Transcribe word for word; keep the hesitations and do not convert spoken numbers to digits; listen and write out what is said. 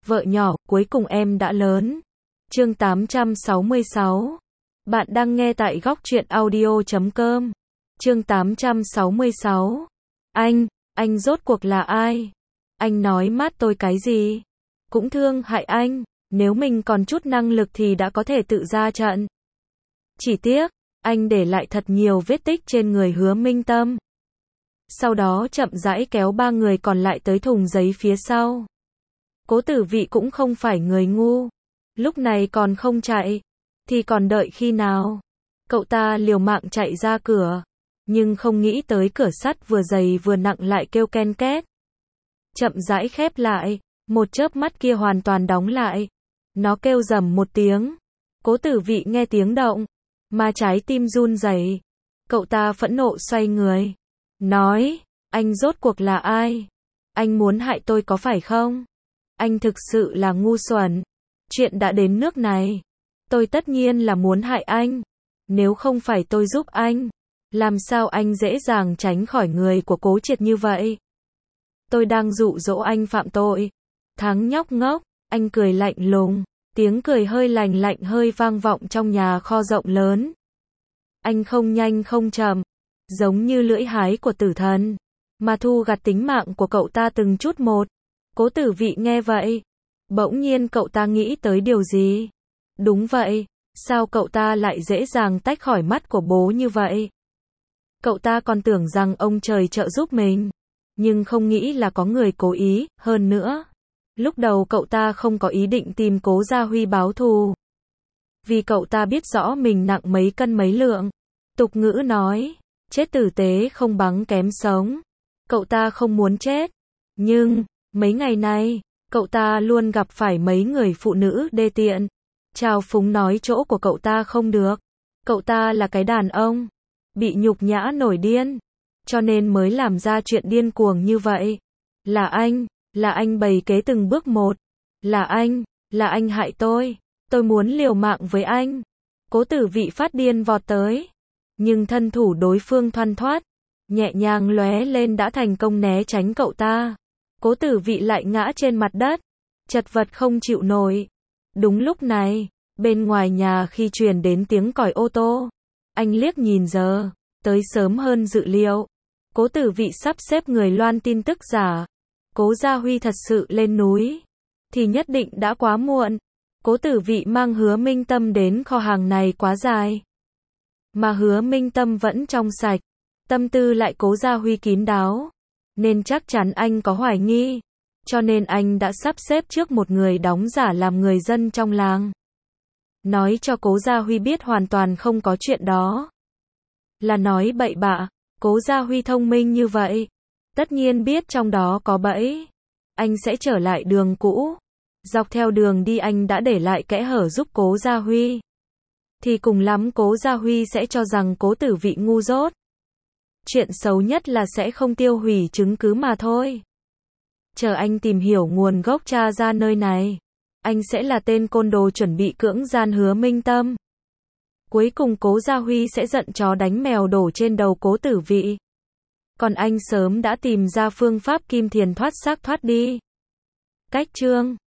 Vợ nhỏ, cuối cùng em đã lớn. Chương tám trăm sáu mươi sáu. Bạn đang nghe tại góc truyện audio chấm com. Chương tám trăm sáu mươi sáu. Anh, anh rốt cuộc là ai? Anh nói mát tôi cái gì? Cũng thương hại anh, nếu mình còn chút năng lực thì đã có thể tự ra trận. Chỉ tiếc, anh để lại thật nhiều vết tích trên người Hứa Minh Tâm. Sau đó chậm rãi kéo ba người còn lại tới thùng giấy phía sau. Cố Tử Vị cũng không phải người ngu. Lúc này còn không chạy, thì còn đợi khi nào? Cậu ta liều mạng chạy ra cửa, nhưng không nghĩ tới cửa sắt vừa dày vừa nặng lại kêu ken két. Chậm rãi khép lại, một chớp mắt kia hoàn toàn đóng lại. Nó kêu rầm một tiếng. Cố Tử Vị nghe tiếng động, mà trái tim run rẩy. Cậu ta phẫn nộ xoay người, nói, anh rốt cuộc là ai? Anh muốn hại tôi có phải không? Anh thực sự là ngu xuẩn. Chuyện đã đến nước này, tôi tất nhiên là muốn hại anh. Nếu không phải tôi giúp anh, làm sao anh dễ dàng tránh khỏi người của Cố Triệt như vậy? Tôi đang dụ dỗ anh phạm tội. Thắng nhóc ngốc, anh cười lạnh lùng, tiếng cười hơi lành lạnh hơi vang vọng trong nhà kho rộng lớn. Anh không nhanh không chậm, giống như lưỡi hái của tử thần, mà thu gặt tính mạng của cậu ta từng chút một. Cố Tử Vị nghe vậy, bỗng nhiên cậu ta nghĩ tới điều gì? Đúng vậy, sao cậu ta lại dễ dàng tách khỏi mắt của bố như vậy? Cậu ta còn tưởng rằng ông trời trợ giúp mình, nhưng không nghĩ là có người cố ý, hơn nữa. Lúc đầu cậu ta không có ý định tìm Cố Gia Huy báo thù. Vì cậu ta biết rõ mình nặng mấy cân mấy lượng. Tục ngữ nói, chết tử tế không bằng kém sống. Cậu ta không muốn chết. Nhưng, mấy ngày nay, cậu ta luôn gặp phải mấy người phụ nữ đê tiện. Trào phúng nói chỗ của cậu ta không được. Cậu ta là cái đàn ông, bị nhục nhã nổi điên, cho nên mới làm ra chuyện điên cuồng như vậy. Là anh, là anh bày kế từng bước một. Là anh, là anh hại tôi. Tôi muốn liều mạng với anh. Cố Tử Vị phát điên vọt tới. Nhưng thân thủ đối phương thoăn thoắt, nhẹ nhàng lóe lên đã thành công né tránh cậu ta. Cố Tử Vị lại ngã trên mặt đất, chật vật không chịu nổi. Đúng lúc này, bên ngoài nhà khi truyền đến tiếng còi ô tô, anh liếc nhìn giờ, tới sớm hơn dự liệu. Cố Tử Vị sắp xếp người loan tin tức giả. Cố Gia Huy thật sự lên núi, thì nhất định đã quá muộn. Cố Tử Vị mang Hứa Minh Tâm đến kho hàng này quá dài. Mà Hứa Minh Tâm vẫn trong sạch, tâm tư lại Cố Gia Huy kín đáo, nên chắc chắn anh có hoài nghi. Cho nên anh đã sắp xếp trước một người đóng giả làm người dân trong làng. Nói cho Cố Gia Huy biết hoàn toàn không có chuyện đó. Là nói bậy bạ. Cố Gia Huy thông minh như vậy, tất nhiên biết trong đó có bẫy. Anh sẽ trở lại đường cũ. Dọc theo đường đi anh đã để lại kẽ hở giúp Cố Gia Huy. Thì cùng lắm Cố Gia Huy sẽ cho rằng Cố Tử Vị ngu dốt. Chuyện xấu nhất là sẽ không tiêu hủy chứng cứ mà thôi. Chờ anh tìm hiểu nguồn gốc tra ra nơi này, anh sẽ là tên côn đồ chuẩn bị cưỡng gian Hứa Minh Tâm. Cuối cùng Cố Gia Huy sẽ giận chó đánh mèo đổ trên đầu Cố Tử Vị. Còn anh sớm đã tìm ra phương pháp kim thiền thoát xác thoát đi. Cách chương